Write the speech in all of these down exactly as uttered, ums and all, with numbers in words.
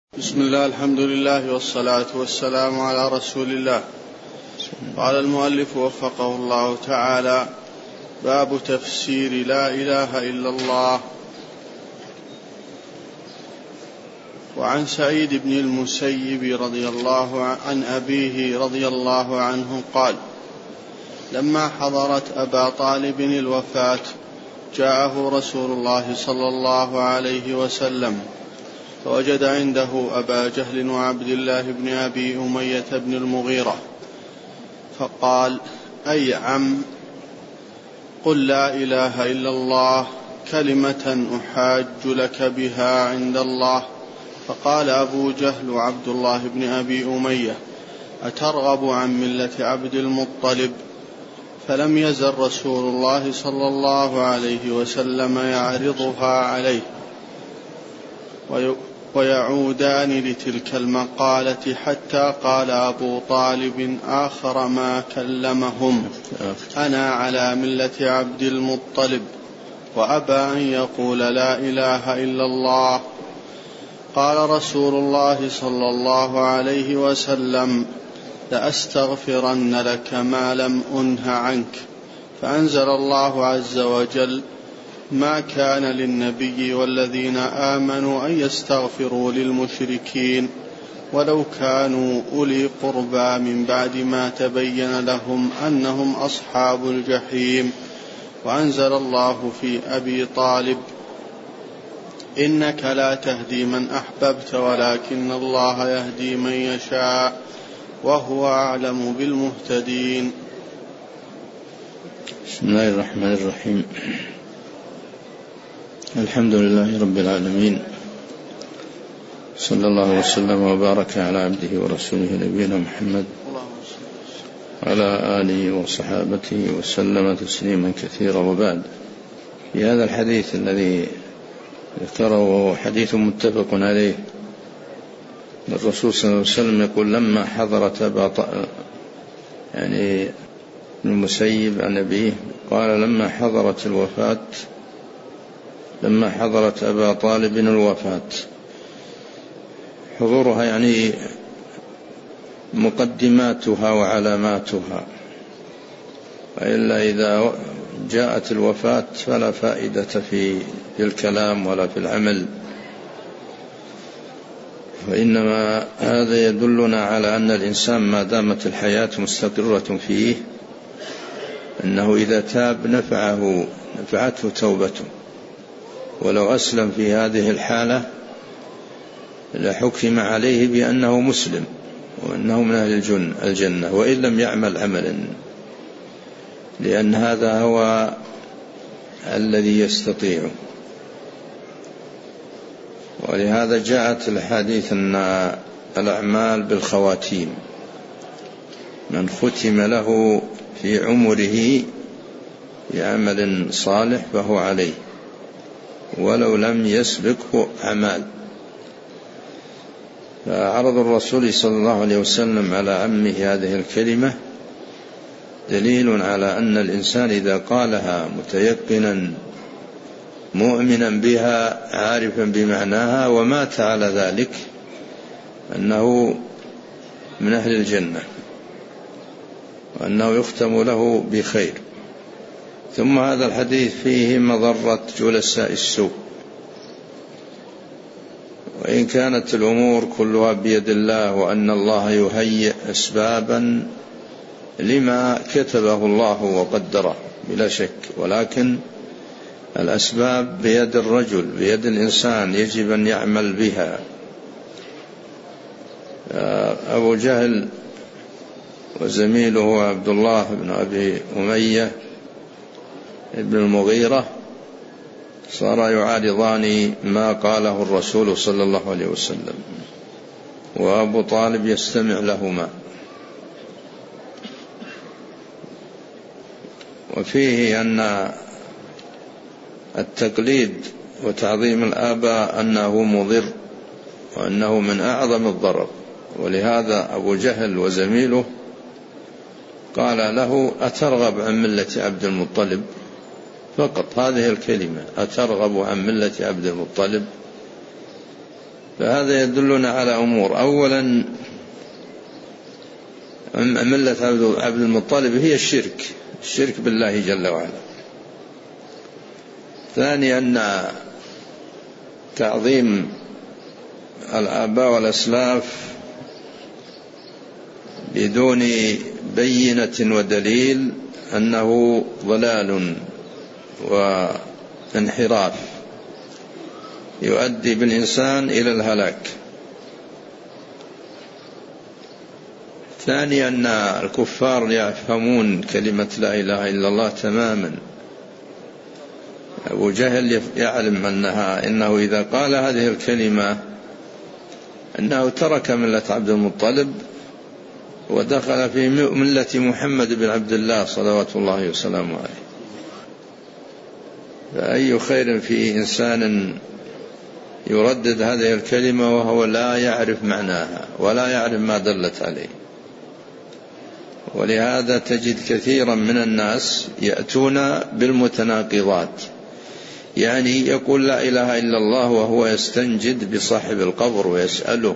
بسم الله، الحمد لله والصلاة والسلام على رسول الله. قال المؤلف وفقه الله تعالى: باب تفسير لا إله إلا الله. وعن سعيد بن المسيب رضي الله عن أبيه رضي الله عنه قال: لما حضرت أبا طالب الوفاة جاءه رسول الله صلى الله عليه وسلم فوجد عنده أبا جهل وعبد الله بن أبي أمية بن المغيرة، فقال: أي عم، قل لا إله إلا الله كلمة أحاج لك بها عند الله. فقال أبو جهل وعبد الله بن أبي أمية: أترغب عن ملة عبد المطلب؟ فلم يزل رسول الله صلى الله عليه وسلم يعرضها عليه ويعودان لتلك المقالة حتى قال أبو طالب آخر ما كلمهم: أنا على ملة عبد المطلب، وأبى أن يقول لا إله إلا الله. قال رسول الله صلى الله عليه وسلم: لأستغفرن لك ما لم أنه عنك. فأنزل الله عز وجل: ما كان للنبي والذين آمنوا أن يستغفروا للمشركين ولو كانوا أولي قربى من بعد ما تبين لهم أنهم أصحاب الجحيم. وأنزل الله في أبي طالب: إنك لا تهدي من أحببت ولكن الله يهدي من يشاء وهو أعلم بالمهتدين. بسم الله الرحمن الرحيم. الحمد لله رب العالمين، صلى الله وسلم وبارك على عبده ورسوله نبينا محمد وعلى آله وصحابته وسلم تسليما كثيرا. وبعد، في هذا الحديث الذي ذكره وهو حديث متفق عليه، الرسول صلى الله عليه وسلم يقول: لما حضرت أبا يعني المسيب عن أبيه قال: لما حضرت الوفاة لما حضرت أبا طالب الوفاة. حضورها يعني مقدماتها وعلاماتها، وإلا إذا جاءت الوفاة فلا فائدة في الكلام ولا في العمل، وإنما هذا يدلنا على أن الإنسان ما دامت الحياة مستقرة فيه أنه إذا تاب نفعه نفعته توبته، ولو أسلم في هذه الحالة لحكم عليه بأنه مسلم وأنه من أهل الجنة وإن لم يعمل عملا، لأن هذا هو الذي يستطيع. ولهذا جاءت الحديث أن الأعمال بالخواتيم، من ختم له في عمره بعمل صالح فهو عليه ولو لم يسبقه أعمال. فعرض الرسول صلى الله عليه وسلم على عمه هذه الكلمة دليل على أن الإنسان إذا قالها متيقنا مؤمنا بها عارفا بمعناها ومات على ذلك أنه من أهل الجنة وأنه يختم له بخير. ثم هذا الحديث فيه مضرة جلساء السوء، وإن كانت الأمور كلها بيد الله وأن الله يهيئ أسبابا لما كتبه الله وقدره بلا شك، ولكن الأسباب بيد الرجل بيد الإنسان، يجب أن يعمل بها. أبو جهل وزميله عبد الله بن أبي أمية ابن المغيرة صار يعارضان ما قاله الرسول صلى الله عليه وسلم، وأبو طالب يستمع لهما. وفيه أن التقليد وتعظيم الآباء أنه مضر وأنه من أعظم الضرر، ولهذا أبو جهل وزميله قال له: أترغب عن ملة عبد المطلب؟ فقط هذه الكلمة: أترغب عن ملة عبد المطلب. فهذا يدلنا على أمور. أولا ملة عبد المطلب هي الشرك، الشرك بالله جل وعلا. ثانيا أن تعظيم الآباء والأسلاف بدون بينة ودليل أنه ضلال وانحراف يؤدي بالإنسان إلى الهلاك. ثانيا أن الكفار يفهمون كلمة لا إله إلا الله تماما. أبو جهل يعلم أنها إنه إذا قال هذه الكلمة أنه ترك ملة عبد المطلب ودخل في ملة محمد بن عبد الله صلوات الله وسلامه عليه. فأي خير في إنسان يردد هذه الكلمة وهو لا يعرف معناها ولا يعرف ما دلت عليه. ولهذا تجد كثيرا من الناس يأتون بالمتناقضات، يعني يقول لا إله إلا الله وهو يستنجد بصاحب القبر ويسأله،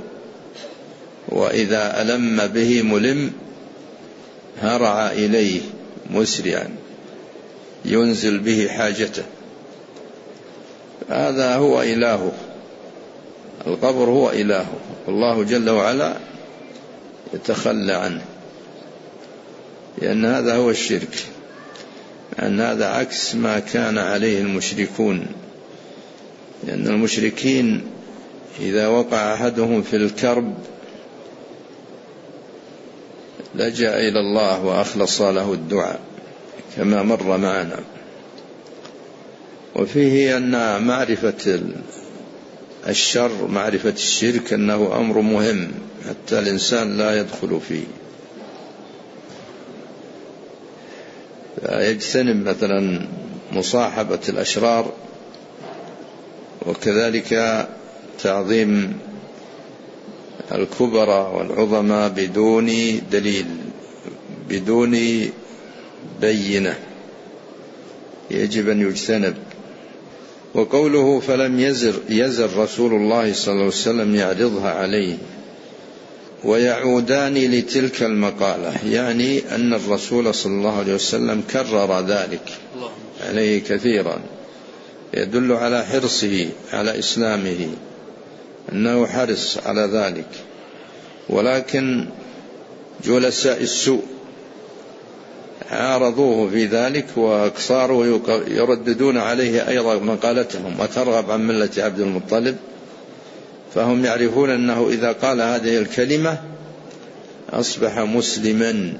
وإذا ألم به ملم هرع إليه مسرعا ينزل به حاجته. هذا هو إلهه، القبر هو إلهه، الله جل وعلا يتخلى عنه، لأن هذا هو الشرك، أن هذا عكس ما كان عليه المشركون. لأن المشركين إذا وقع أحدهم في الكرب لجأ إلى الله وأخلص له الدعاء كما مر معنا. وفيه أن معرفة الشر، معرفة الشرك، أنه أمر مهم حتى الإنسان لا يدخل فيه. يجتنب مثلا مصاحبة الأشرار، وكذلك تعظيم الكبرى والعظمى بدون دليل، بدون بينة، يجب أن يجتنب. وقوله فلم يزر يزر رسول الله صلى الله عليه وسلم يعرضها عليه ويعودان لتلك المقالة، يعني أن الرسول صلى الله عليه وسلم كرر ذلك عليه كثيرا، يدل على حرصه على إسلامه، أنه حرص على ذلك. ولكن جلساء السوء عارضوه في ذلك وأكثروا يرددون عليه أيضا مقالتهم وترغب عن ملة عبد المطلب، فهم يعرفون أنه إذا قال هذه الكلمة أصبح مسلما،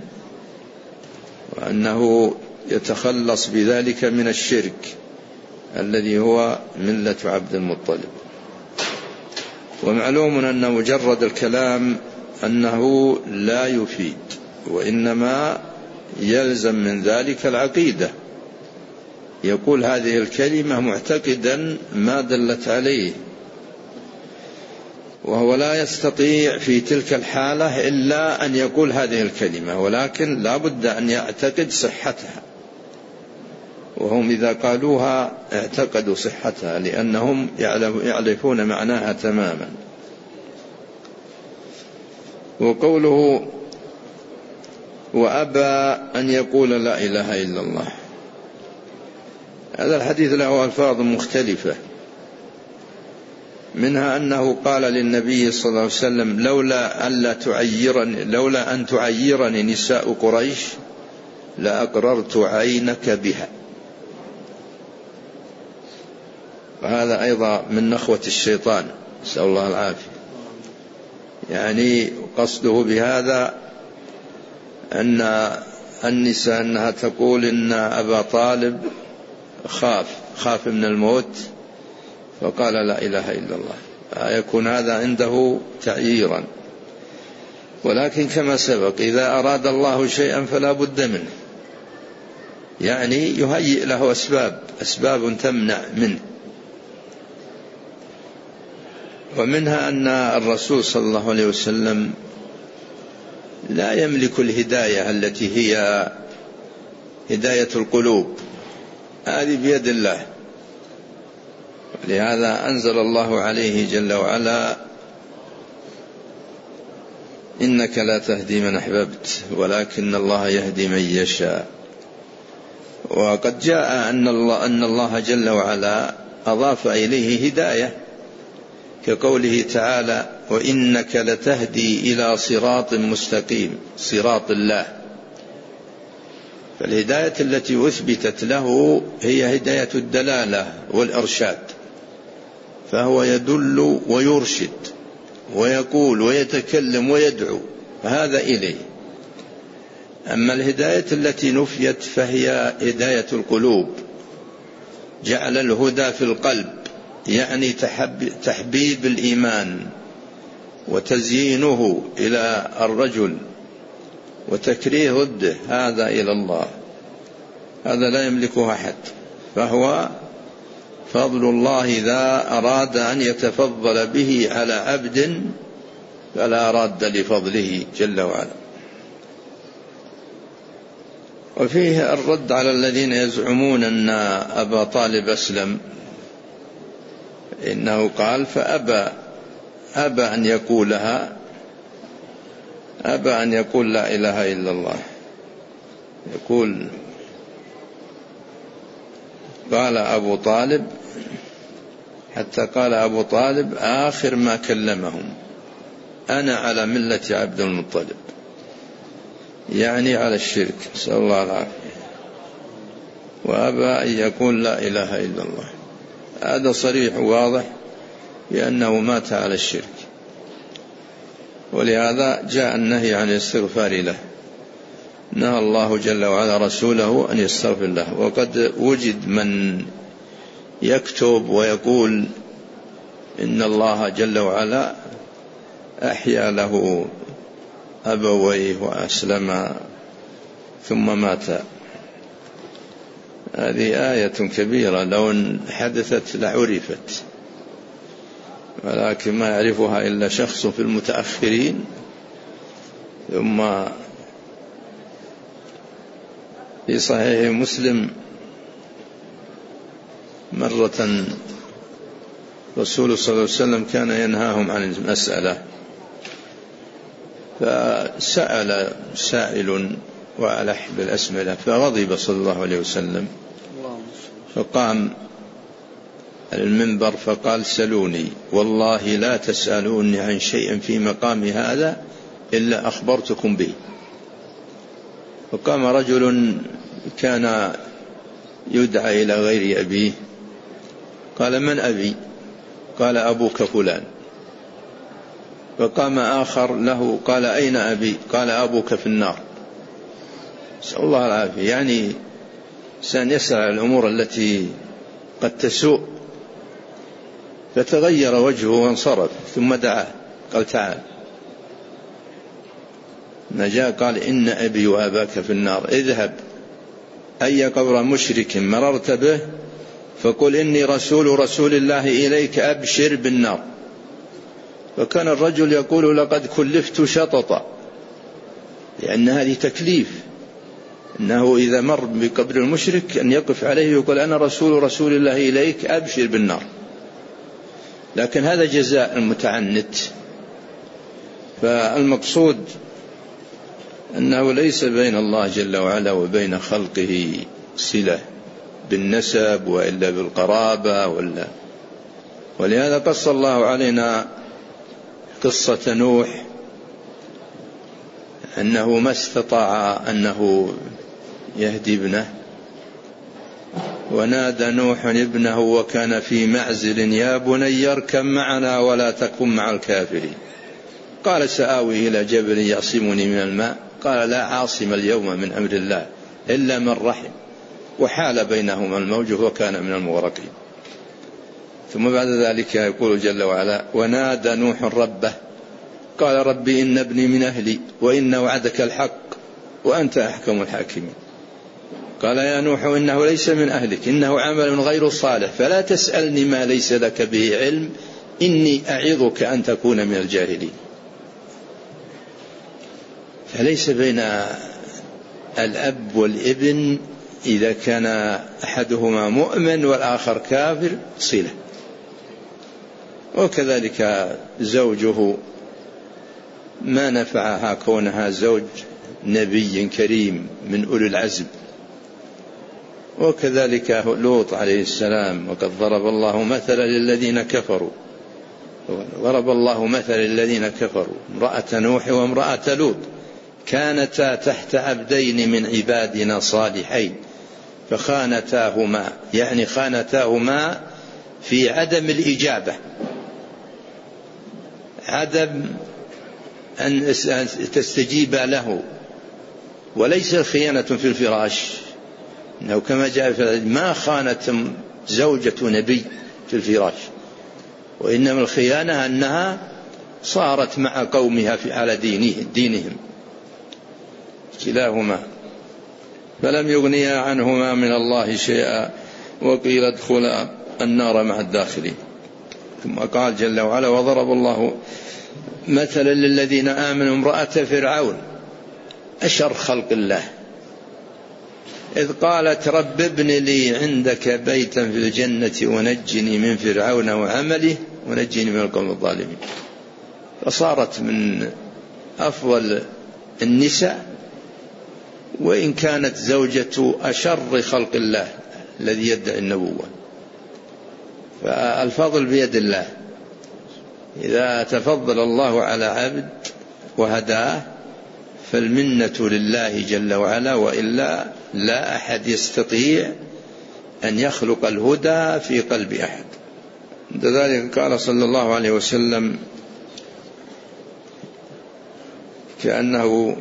وأنه يتخلص بذلك من الشرك الذي هو ملة عبد المطلب. ومعلوم أن مجرد الكلام أنه لا يفيد، وإنما يلزم من ذلك العقيدة. يقول هذه الكلمة معتقدا ما دلت عليه، وهو لا يستطيع في تلك الحالة إلا أن يقول هذه الكلمة، ولكن لا بد أن يعتقد صحتها. وهم إذا قالوها اعتقدوا صحتها، لأنهم يعرفون معناها تماما. وقوله وأبى أن يقول لا إله إلا الله، هذا الحديث له ألفاظ مختلفة، منها أنه قال للنبي صلى الله عليه وسلم لولا أن لا تعيرني لولا أن تعيرني نساء قريش لأقررت عينك بها. وهذا أيضا من نخوة الشيطان، نسأل الله العافية. يعني قصده بهذا أن النساء أنها تقول إن أبا طالب خاف خاف من الموت فقال لا إله إلا الله، فيكون هذا عنده تعييرا. ولكن كما سبق إذا أراد الله شيئا فلا بد منه، يعني يهيئ له أسباب أسباب تمنع منه. ومنها أن الرسول صلى الله عليه وسلم لا يملك الهداية التي هي هداية القلوب، هذه بيد الله. لهذا أنزل الله عليه جل وعلا إنك لا تهدي من أحببت ولكن الله يهدي من يشاء. وقد جاء أن الله, أن الله جل وعلا أضاف إليه هداية كقوله تعالى وإنك لتهدي إلى صراط مستقيم، صراط الله. فالهداية التي أثبتت له هي هداية الدلالة والإرشاد، فهو يدل ويرشد ويقول ويتكلم ويدعو، هذا إليه. أما الهداية التي نفيت فهي هداية القلوب، جعل الهدى في القلب، يعني تحبيب الإيمان وتزيينه إلى الرجل وتكريه ضده، هذا إلى الله، هذا لا يملكه أحد، فهو فضل الله إذا أراد أن يتفضل به على عبد فلا راد لفضله جل وعلا. وفيه الرد على الذين يزعمون أن أبا طالب أسلم، إنه قال فأبى أبى أن يقولها، أبى أن يقول لا إله إلا الله. يقول قال أبو طالب، حتى قال أبو طالب آخر ما كلمهم أنا على ملة عبد المطلب، يعني على الشرك، نسأل الله العافية. وأبى أن يقول لا إله إلا الله، هذا صريح واضح بأنه مات على الشرك، ولهذا جاء النهي عن الاستغفار له، نهى الله جل وعلا رسوله أن يستغفر له. وقد وجد من يكتب ويقول إن الله جل وعلا أحيا له أبويه وأسلم ثم مات. هذه آية كبيرة، لو حدثت لعرفت، ولكن ما يعرفها إلا شخص في المتأخرين. ثم في صحيح مسلم مرة رسول صلى الله عليه وسلم كان ينهاهم عن المسألة، فسأل سائل وألح بالأسئلة فغضب صلى الله عليه وسلم، فقام على المنبر فقال سلوني والله لا تسألوني عن شيء في مقام هذا إلا أخبرتكم به. فقام رجل كان يدعى إلى غير أبيه قال من أبي؟ قال أبوك فلان. فقام آخر له قال أين أبي؟ قال أبوك في النار. نسأل الله العافية. يعني سأن يسأل الأمور التي قد تسوء، فتغير وجهه وانصرف، ثم دعاه قال تعال. نجا قال إن أبي وأباك في النار، اذهب أي قبر مشرك مررت به فقل إني رسول رسول الله إليك أبشر بالنار. فكان الرجل يقول لقد كلفت شططا، لأن هذه تكليف، إنه إذا مر بقبر المشرك أن يقف عليه ويقول أنا رسول رسول الله إليك أبشر بالنار. لكن هذا جزاء المتعنت. فالمقصود أنه ليس بين الله جل وعلا وبين خلقه صلة بالنسب وإلا بالقرابة ولا. ولهذا قص الله علينا قصة نوح أنه ما استطاع أنه يهدي ابنه، ونادى نوح ابنه وكان في معزل يا بني اركب معنا ولا تكن مع الكافرين. قال سآوي إلى جبل يعصمني من الماء، قال لا عاصم اليوم من أمر الله إلا من رحم، وحال بينهما الموج وكان من المغرقين. ثم بعد ذلك يقول جل وعلا ونادى نوح ربه قال ربي إن ابني من أهلي وإن وعدك الحق وأنت أحكم الحاكمين. قال يا نوح إنه ليس من أهلك إنه عمل غير صالح فلا تسألني ما ليس لك به علم إني أعظك أن تكون من الجاهلين. فليس بين الأب والابن إذا كان أحدهما مؤمن والآخر كافر صلة، وكذلك زوجه ما نفعها كونها زوج نبي كريم من أولي العزم. وكذلك لوط عليه السلام، وقد ضرب الله مثلا للذين كفروا ضرب الله مثلا للذين كفروا امرأة نوح وامرأة لوط كانتا تحت عبدين من عبادنا صالحين فخانتاهما، يعني خانتاهما في عدم الإجابة، عدم أن تستجيب له، وليس الخيانة في الفراش، إنه كما جاء في ما خانت زوجة نبي في الفراش، وإنما الخيانة أنها صارت مع قومها في على دينه دينهم كلاهما، فلم يغنيا عنهما من الله شيئا وقيل ادخلا النار مع الداخلين. ثم قال جل وعلا وضرب الله مثلا للذين آمنوا امرأة فرعون أشر خلق الله إذ قالت رب ابن لي عندك بيتا في الجنة ونجني من فرعون وعمله ونجني من القوم الظالمين. فصارت من أفضل النساء وإن كانت زوجة أشر خلق الله الذي يدعي النبوة. فالفضل بيد الله، إذا تفضل الله على عبد وهداه فالمنة لله جل وعلا، وإلا لا أحد يستطيع أن يخلق الهدى في قلب أحد. لذلك قال صلى الله عليه وسلم كأنه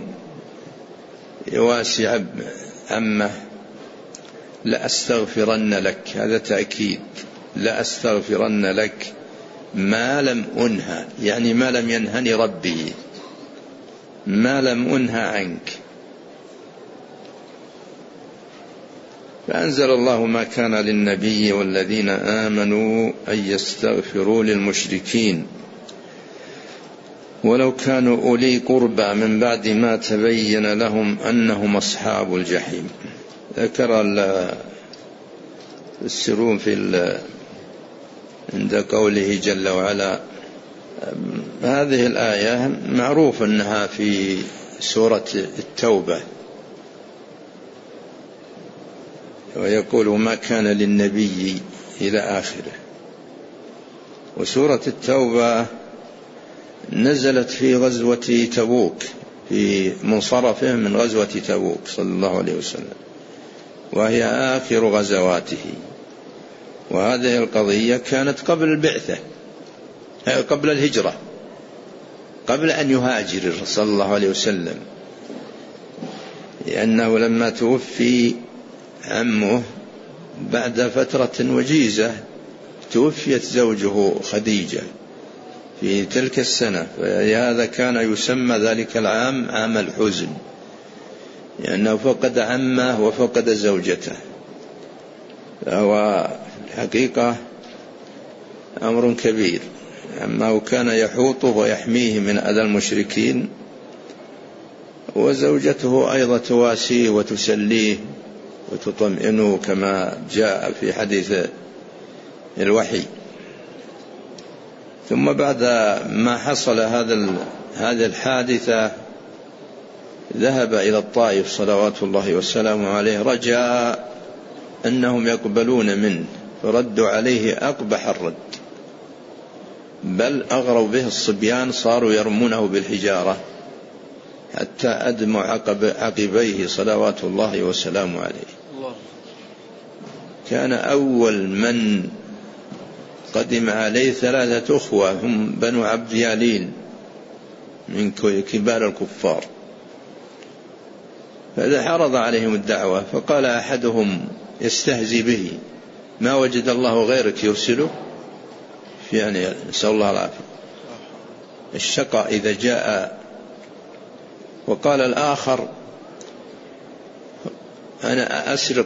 يواسي عمه لأستغفرن لك، هذا تأكيد، لأستغفرن لك ما لم أنهى، يعني ما لم ينهني ربي، ما لم أنهى عنك. فأنزل الله ما كان للنبي والذين آمنوا أن يستغفروا للمشركين ولو كانوا أولي قربى من بعد ما تبين لهم أنهم أصحاب الجحيم. ذكر السرون في عند قوله جل وعلا هذه الآية معروف أنها في سورة التوبة، ويقول ما كان للنبي إلى آخره. وسورة التوبة نزلت في غزوة تبوك، في منصرفه من غزوة تبوك صلى الله عليه وسلم، وهي آخر غزواته. وهذه القضية كانت قبل البعثة، قبل الهجرة، قبل أن يهاجر صلى الله عليه وسلم، لأنه لما توفي عمه بعد فترة وجيزة توفيت زوجه خديجة في تلك السنة، فلهذا كان يسمى ذلك العام عام الحزن، لأنه فقد عمه وفقد زوجته. فهو الحقيقة أمر كبير، عمه كان يحوطه ويحميه من أذى المشركين، وزوجته أيضا تواسيه وتسليه وتطمئنه كما جاء في حديث الوحي. ثم بعد ما حصل هذا هذه الحادثة ذهب إلى الطائف صلوات الله وسلامه عليه رجاء أنهم يقبلون منه، فردوا عليه أقبح الرد، بل أغروا به الصبيان، صاروا يرمونه بالحجارة حتى أدموا عقب عقبيه صلوات الله وسلامه عليه. كان أول من قدم عليه ثلاثة أخوة هم بنو عبد يالين من كبار الكفار، فإذا عرض عليهم الدعوة فقال أحدهم يستهزي به ما وجد الله غيرك يرسله، يعني نسأل الله العافية، الشقاء إذا جاء. وقال الآخر أنا أسرق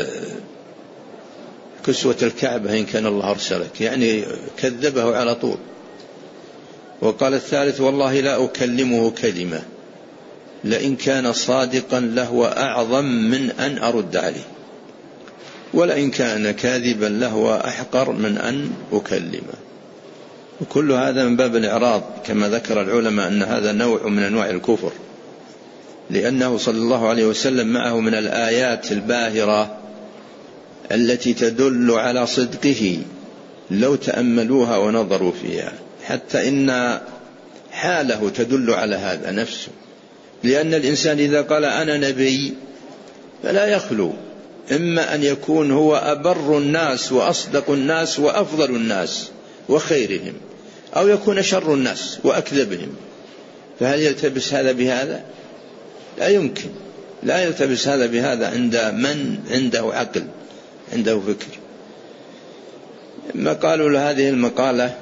كسوة الكعبة إن كان الله أرسلك، يعني كذبه على طول. وقال الثالث والله لا أكلمه كلمة لئن كان صادقا لهو أعظم من أن أرد عليه، ولئن كان كاذبا لهو أحقر من أن أكلمه. وكل هذا من باب الإعراض، كما ذكر العلماء أن هذا نوع من أنواع الكفر، لأنه صلى الله عليه وسلم معه من الآيات الباهرة التي تدل على صدقه لو تأملوها ونظروا فيها، حتى إن حاله تدل على هذا نفسه، لأن الإنسان إذا قال أنا نبي فلا يخلو إما أن يكون هو أبر الناس وأصدق الناس وأفضل الناس وخيرهم، أو يكون شر الناس وأكذبهم. فهل يلتبس هذا بهذا؟ لا يمكن، لا يلتبس هذا بهذا عند من عنده عقل، عنده فكر. ما قالوا لهذه المقالة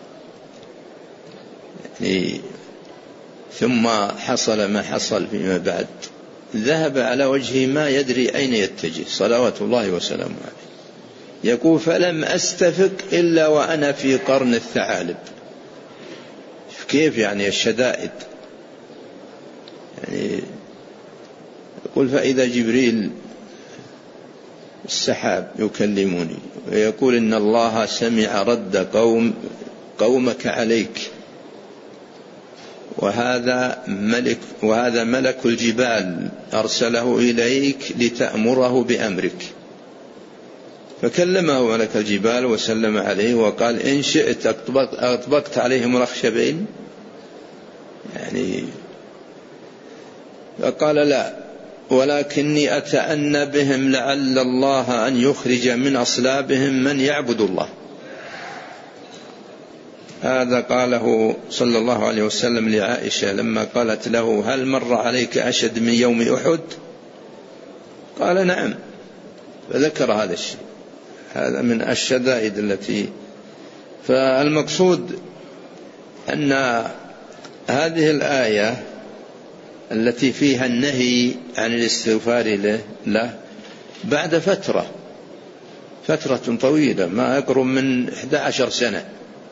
يعني ثم حصل ما حصل فيما بعد، ذهب على وجهه ما يدري أين يتجه صلوات الله وسلامه عليه، يقول فلم أستفق إلا وأنا في قرن الثعالب. كيف يعني الشدائد؟ يعني يقول فإذا جبريل السحاب يكلمني ويقول إن الله سمع رد قوم قومك عليك، وهذا ملك وهذا ملك الجبال أرسله إليك لتأمره بأمرك. فكلمه ملك الجبال وسلم عليه وقال إن شئت أطبقت عليهم الأخشبين، يعني فقال لا، ولكني أتأنى بهم لعل الله أن يخرج من أصلابهم من يعبد الله. هذا قاله صلى الله عليه وسلم لعائشة لما قالت له هل مر عليك أشد من يوم أحد؟ قال نعم، فذكر هذا الشيء. هذا من الشدائد التي، فالمقصود أن هذه الآية التي فيها النهي عن الاستغفار له, له بعد فترة فترة طويلة ما يقرب من إحدى عشر سنة،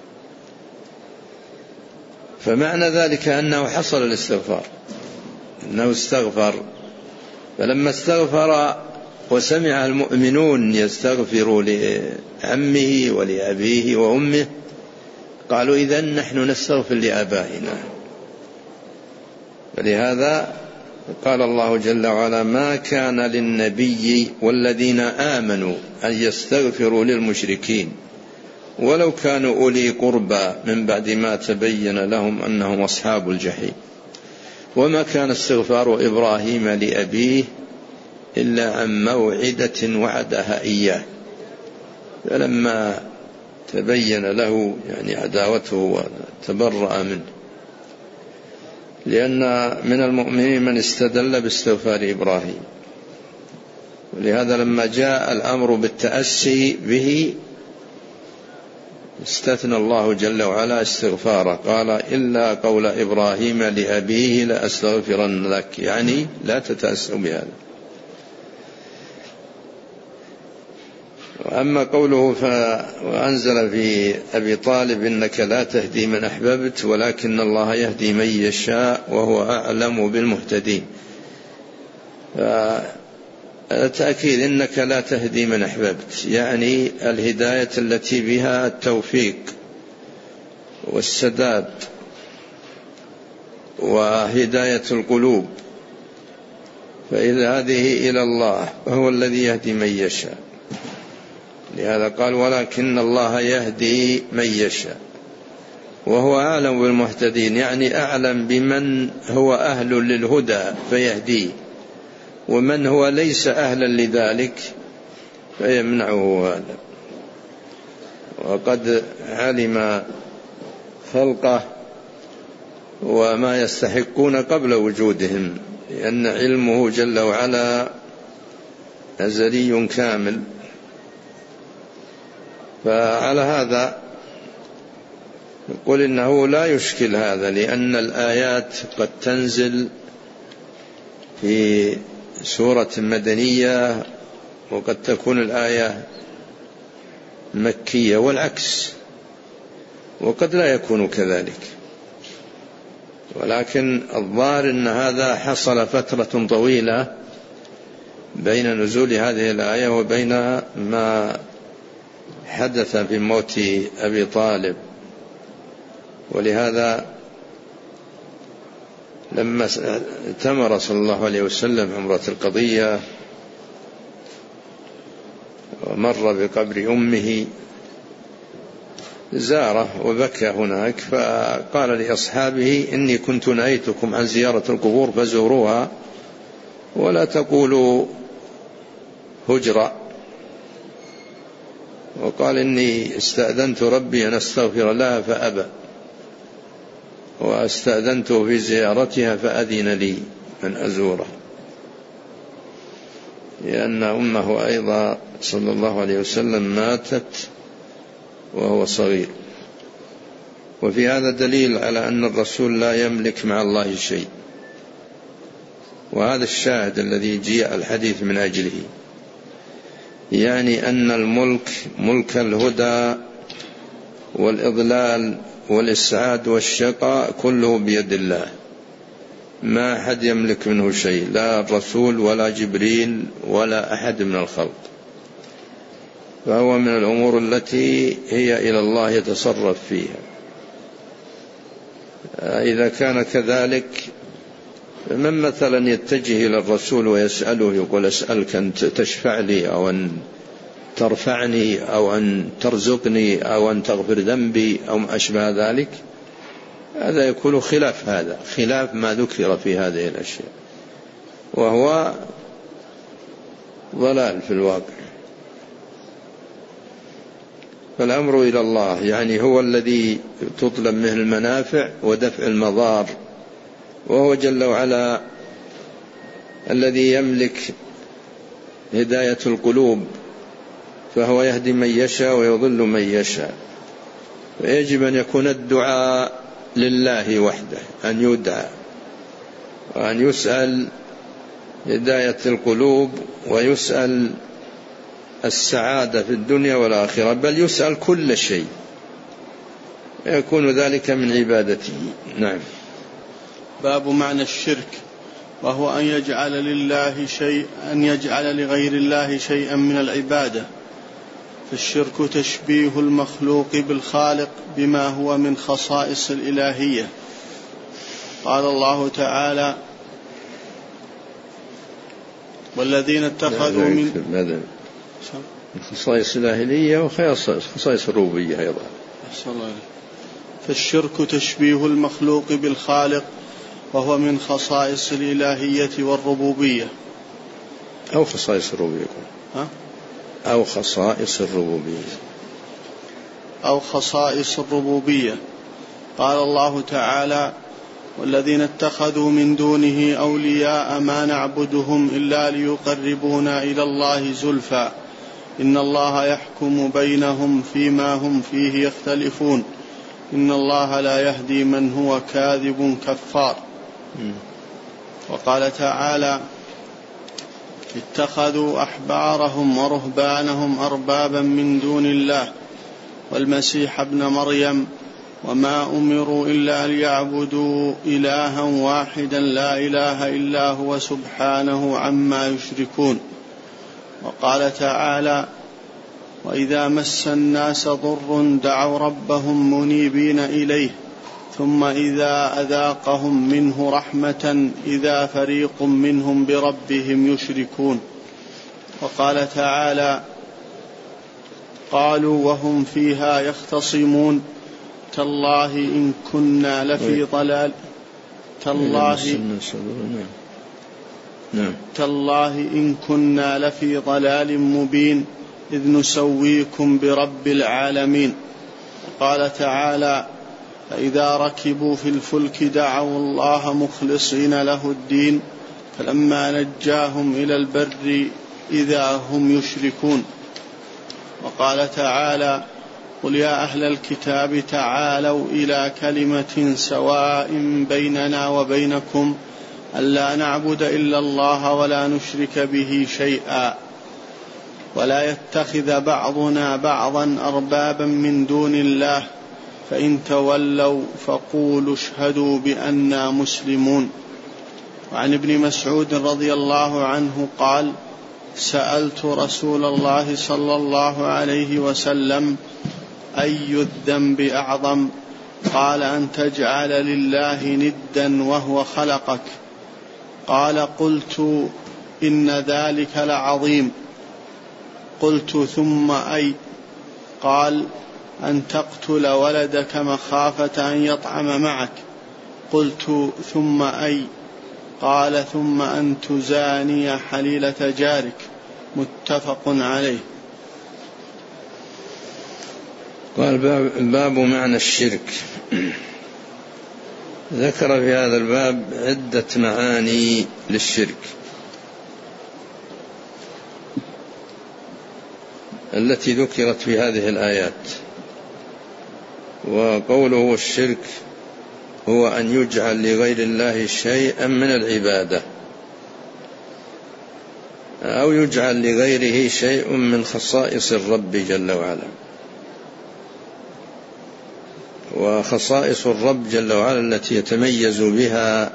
فمعنى ذلك أنه حصل الاستغفار، أنه استغفر. فلما استغفر وسمع المؤمنون يستغفر لعمه ولأبيه وأمه قالوا إذن نحن نستغفر لآبائنا. فلهذا قال الله جل وعلا ما كان للنبي والذين آمنوا أن يستغفروا للمشركين ولو كانوا أولي قربى من بعد ما تبين لهم أنهم أصحاب الجحيم وما كان استغفار إبراهيم لأبيه إلا عن موعدة وعدها إياه فلما تبين له يعني عداوته وتبرأ منه، لأن من المؤمنين من استدل باستغفار إبراهيم. ولهذا لما جاء الأمر بالتأسي به استثنى الله جل وعلا استغفاره، قال إلا قول إبراهيم لأبيه لأستغفرن لك، يعني لا تتأسوا بهذا. وأما قوله ف... وأنزل في أبي طالب إنك لا تهدي من أحببت ولكن الله يهدي من يشاء وهو أعلم بالمهتدين، فالتأكيد إنك لا تهدي من أحببت يعني الهداية التي بها التوفيق والسداد وهداية القلوب، فإذا هذه إلى الله وهو الذي يهدي من يشاء. لهذا قال ولكن الله يهدي من يشاء وهو أعلم بالمهتدين، يعني أعلم بمن هو أهل للهدى فيهديه ومن هو ليس أهلا لذلك فيمنعه هذا. وقد علم خلقه وما يستحقون قبل وجودهم، لأن علمه جل وعلا أزلي كامل. فعلى هذا نقول إنه لا يشكل هذا، لأن الآيات قد تنزل في سورة مدنية وقد تكون الآية مكية والعكس، وقد لا يكون كذلك. ولكن الظاهر أن هذا حصل فترة طويلة بين نزول هذه الآية وبين ما حدث بموت أبي طالب ولهذا لما اعتمر صلى الله عليه وسلم عمرة القضية ومر بقبر أمه زاره وبكى هناك، فقال لأصحابه: إني كنت نهيتكم عن زيارة القبور فزوروها ولا تقولوا هجرة. وقال: إني استأذنت ربي أن أستغفر لها فأبى، واستأذنته في زيارتها فأذن لي أن أزوره، لأن أمه أيضا صلى الله عليه وسلم ماتت وهو صغير. وفي هذا دليل على أن الرسول لا يملك مع الله شيء، وهذا الشاهد الذي جاء الحديث من أجله، يعني أن الملك ملك الهدى والإضلال والإسعاد والشقاء كله بيد الله، ما أحد يملك منه شيء، لا الرسول ولا جبريل ولا أحد من الخلق، فهو من الأمور التي هي إلى الله يتصرف فيها. إذا كان كذلك، من مثلا يتجه إلى الرسول ويسأله يقول: أسألك أن تشفع لي أو أن ترفعني أو أن ترزقني أو أن تغفر ذنبي أو ما أشبه ذلك، هذا يكون خلاف هذا، خلاف ما ذكر في هذه الأشياء، وهو ضلال في الواقع. فالأمر إلى الله، يعني هو الذي تطلب منه المنافع ودفع المضار، وهو جل وعلا الذي يملك هداية القلوب، فهو يهدي من يشاء ويضل من يشاء. ويجب أن يكون الدعاء لله وحده، أن يدعى وأن يسأل هداية القلوب، ويسأل السعادة في الدنيا والآخرة، بل يسأل كل شيء، يكون ذلك من عبادته. نعم. باب معنى الشرك، وهو أن يجعل لله شيء أن يجعل لغير الله شيئا من العبادة. فالشرك تشبيه المخلوق بالخالق بما هو من خصائص الإلهية. قال الله تعالى: والذين اتخذوا من خصائص الإلهية وخصائص الربوبية أيضا. فالشرك تشبيه المخلوق بالخالق وهو من خصائص الإلهية والربوبية، أو خصائص الربوبية ها؟ أو خصائص الربوبية أو خصائص الربوبية. قال الله تعالى: والذين اتخذوا من دونه أولياء ما نعبدهم إلا ليقربونا إلى الله زلفى إن الله يحكم بينهم فيما هم فيه يختلفون إن الله لا يهدي من هو كاذب كفار. وقال تعالى: اتخذوا أحبارهم ورهبانهم أربابا من دون الله والمسيح ابن مريم وما أمروا إلا ليعبدوا إلها واحدا لا إله إلا هو سبحانه عما يشركون. وقال تعالى: وإذا مس الناس ضر دعوا ربهم منيبين إليه ثم إذا أذاقهم منه رحمة إذا فريق منهم بربهم يشركون. وقال تعالى: قالوا وهم فيها يختصمون تالله إن كنا لفي ضلال تالله تالله إن كنا لفي ضلال مبين إذ نسويكم برب العالمين. قال تعالى: فإذا ركبوا في الفلك دعوا الله مخلصين له الدين فلما نجاهم إلى البر إذا هم يشركون. وقال تعالى: قل يا أهل الكتاب تعالوا إلى كلمة سواء بيننا وبينكم ألا نعبد إلا الله ولا نشرك به شيئا ولا يتخذ بعضنا بعضا أربابا من دون الله فإن تولوا فقولوا اشهدوا بأننا مسلمون. وعن ابن مسعود رضي الله عنه قال: سألت رسول الله صلى الله عليه وسلم: أي الذنب أعظم؟ قال أن تجعل لله ندا وهو خلقك. قال قلت إن ذلك لعظيم. قلت ثم أي؟ قال أن تقتل ولدك مخافة أن يطعم معك. قلت ثم أي؟ قال ثم أن تزاني حليلة جارك. متفق عليه. قال باب معنى الشرك. ذكر في هذا الباب عدة معاني للشرك التي ذكرت في هذه الآيات. وقوله الشرك هو أن يجعل لغير الله شيئا من العبادة أو يجعل لغيره شيء من خصائص الرب جل وعلا. وخصائص الرب جل وعلا التي يتميز بها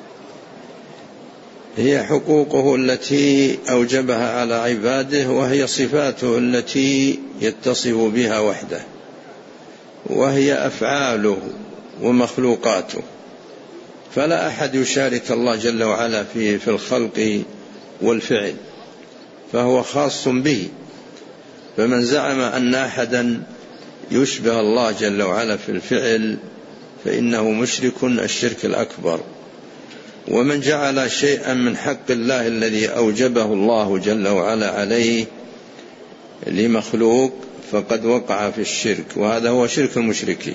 هي حقوقه التي أوجبها على عباده، وهي صفاته التي يتصف بها وحده، وهي أفعاله ومخلوقاته. فلا أحد يشارك الله جل وعلا في في الخلق والفعل، فهو خاص به. فمن زعم أن أحدا يشبه الله جل وعلا في الفعل فإنه مشرك الشرك الأكبر. ومن جعل شيئا من حق الله الذي أوجبه الله جل وعلا عليه لمخلوق فقد وقع في الشرك، وهذا هو شرك المشركين.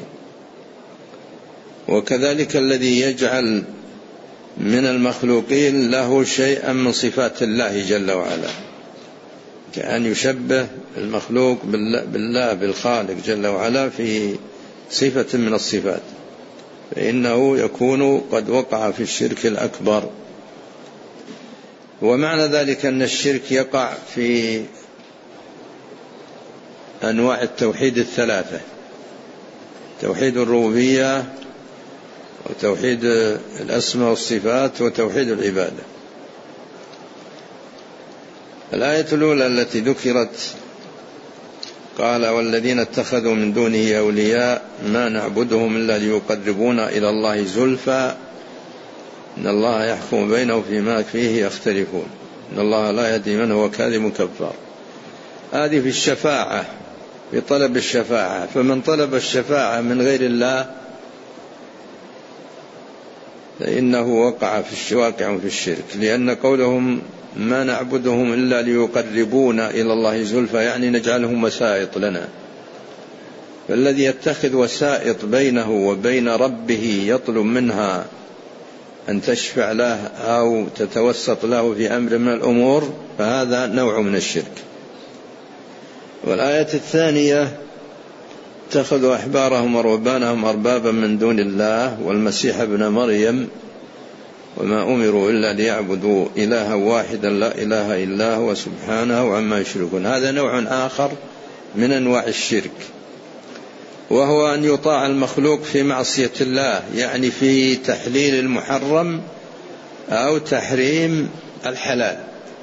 وكذلك الذي يجعل من المخلوقين له شيئا من صفات الله جل وعلا، كأن يشبه المخلوق بالله بالخالق جل وعلا في صفة من الصفات، فإنه يكون قد وقع في الشرك الأكبر. ومعنى ذلك أن الشرك يقع في أنواع التوحيد الثلاثة: توحيد الربوبية، وتوحيد الأسماء والصفات، وتوحيد العبادة. الآية الأولى التي ذكرت قال والذين اتخذوا من دونه أولياء ما نعبدهم إلا ليقربونا إلى الله زلفى إن الله يحكم بينهم فيما فيه يختلفون إن الله لا يهدي من هو كاذب كفار. هذه في الشفاعة، في طلب الشفاعة. فمن طلب الشفاعة من غير الله فإنه وقع في الشواقع في الشرك، لأن قولهم ما نعبدهم إلا ليقربونا إلى الله زلفى يعني نجعلهم وسائط لنا. فالذي يتخذ وسائط بينه وبين ربه يطلب منها أن تشفع له أو تتوسط له في أمر من الأمور فهذا نوع من الشرك. والآية الثانية اتخذوا أحبارهم ورهبانهم أربابا من دون الله والمسيح ابن مريم وما أمروا إلا ليعبدوا إلها واحدا لا إله إلا هو سبحانه وعما يشركون. هذا نوع آخر من أنواع الشرك، وهو أن يطاع المخلوق في معصية الله، يعني في تحليل المحرم أو تحريم الحلال.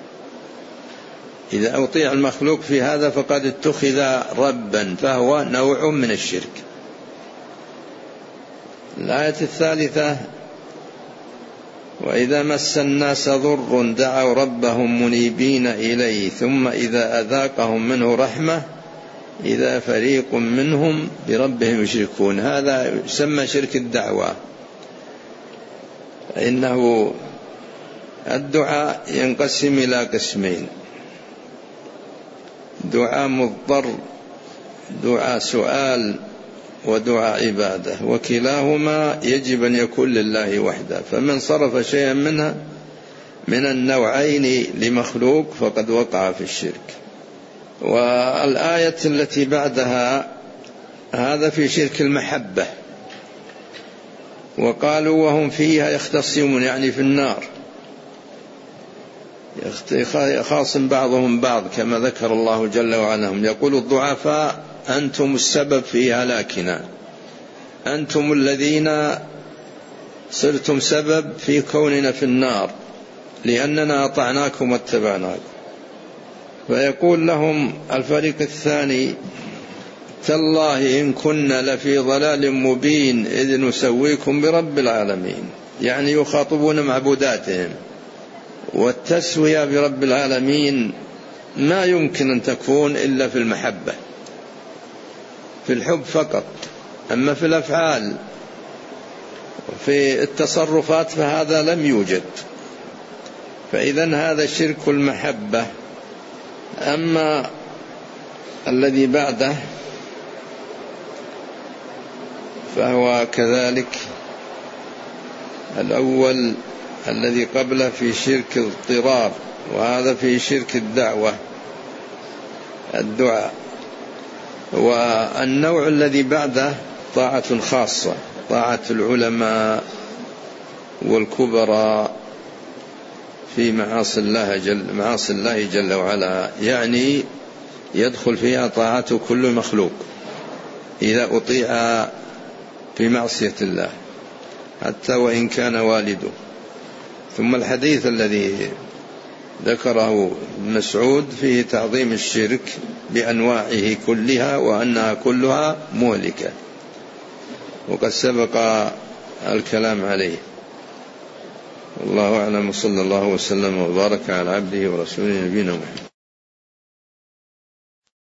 إذا أطيع المخلوق في هذا فقد اتخذ ربا، فهو نوع من الشرك. الآية الثالثة وإذا مس الناس ضر دعوا ربهم منيبين إليه ثم إذا أذاقهم منه رحمة إذا فريق منهم بربهم يشركون. هذا يسمى شرك الدعوة. إنه الدعاء ينقسم إلى قسمين: دعاء مضطر، دعاء سؤال، ودعاء عبادة، وكلاهما يجب أن يكون لله وحده. فمن صرف شيئا منها من النوعين لمخلوق فقد وقع في الشرك. والآية التي بعدها هذا في شرك المحبة، وقالوا وهم فيها يختصمون يعني في النار، يخاصم بعضهم بعض كما ذكر الله جل وعلا. يقول الضعفاء أنتم السبب في هلاكنا، أنتم الذين صرتم سبب في كوننا في النار لأننا أطعناكم واتبعناكم. فيقول لهم الفريق الثاني تالله إن كنا لفي ضلال مبين إذ نسويكم برب العالمين، يعني يخاطبون معبوداتهم. والتسوية برب العالمين ما يمكن أن تكون إلا في المحبة، في الحب فقط. أما في الأفعال في التصرفات فهذا لم يوجد، فإذن هذا شرك المحبة. أما الذي بعده فهو كذلك، الأول الذي قبله في شرك الاضطرار، وهذا في شرك الدعوة الدعاء. والنوع الذي بعده طاعة خاصة، طاعة العلماء والكبراء في معاصي الله جل, معاصي الله جل وعلا، يعني يدخل فيها طاعة كل مخلوق إذا أطيع في معصية الله حتى وإن كان والده. ثم الحديث الذي ذكره مسعود فيه تعظيم الشرك بأنواعه كلها وأنها كلها مهلكة، وقد سبق الكلام عليه. والله أعلم، صلى الله وسلم وبارك على عبده ورسوله نبينا محمد.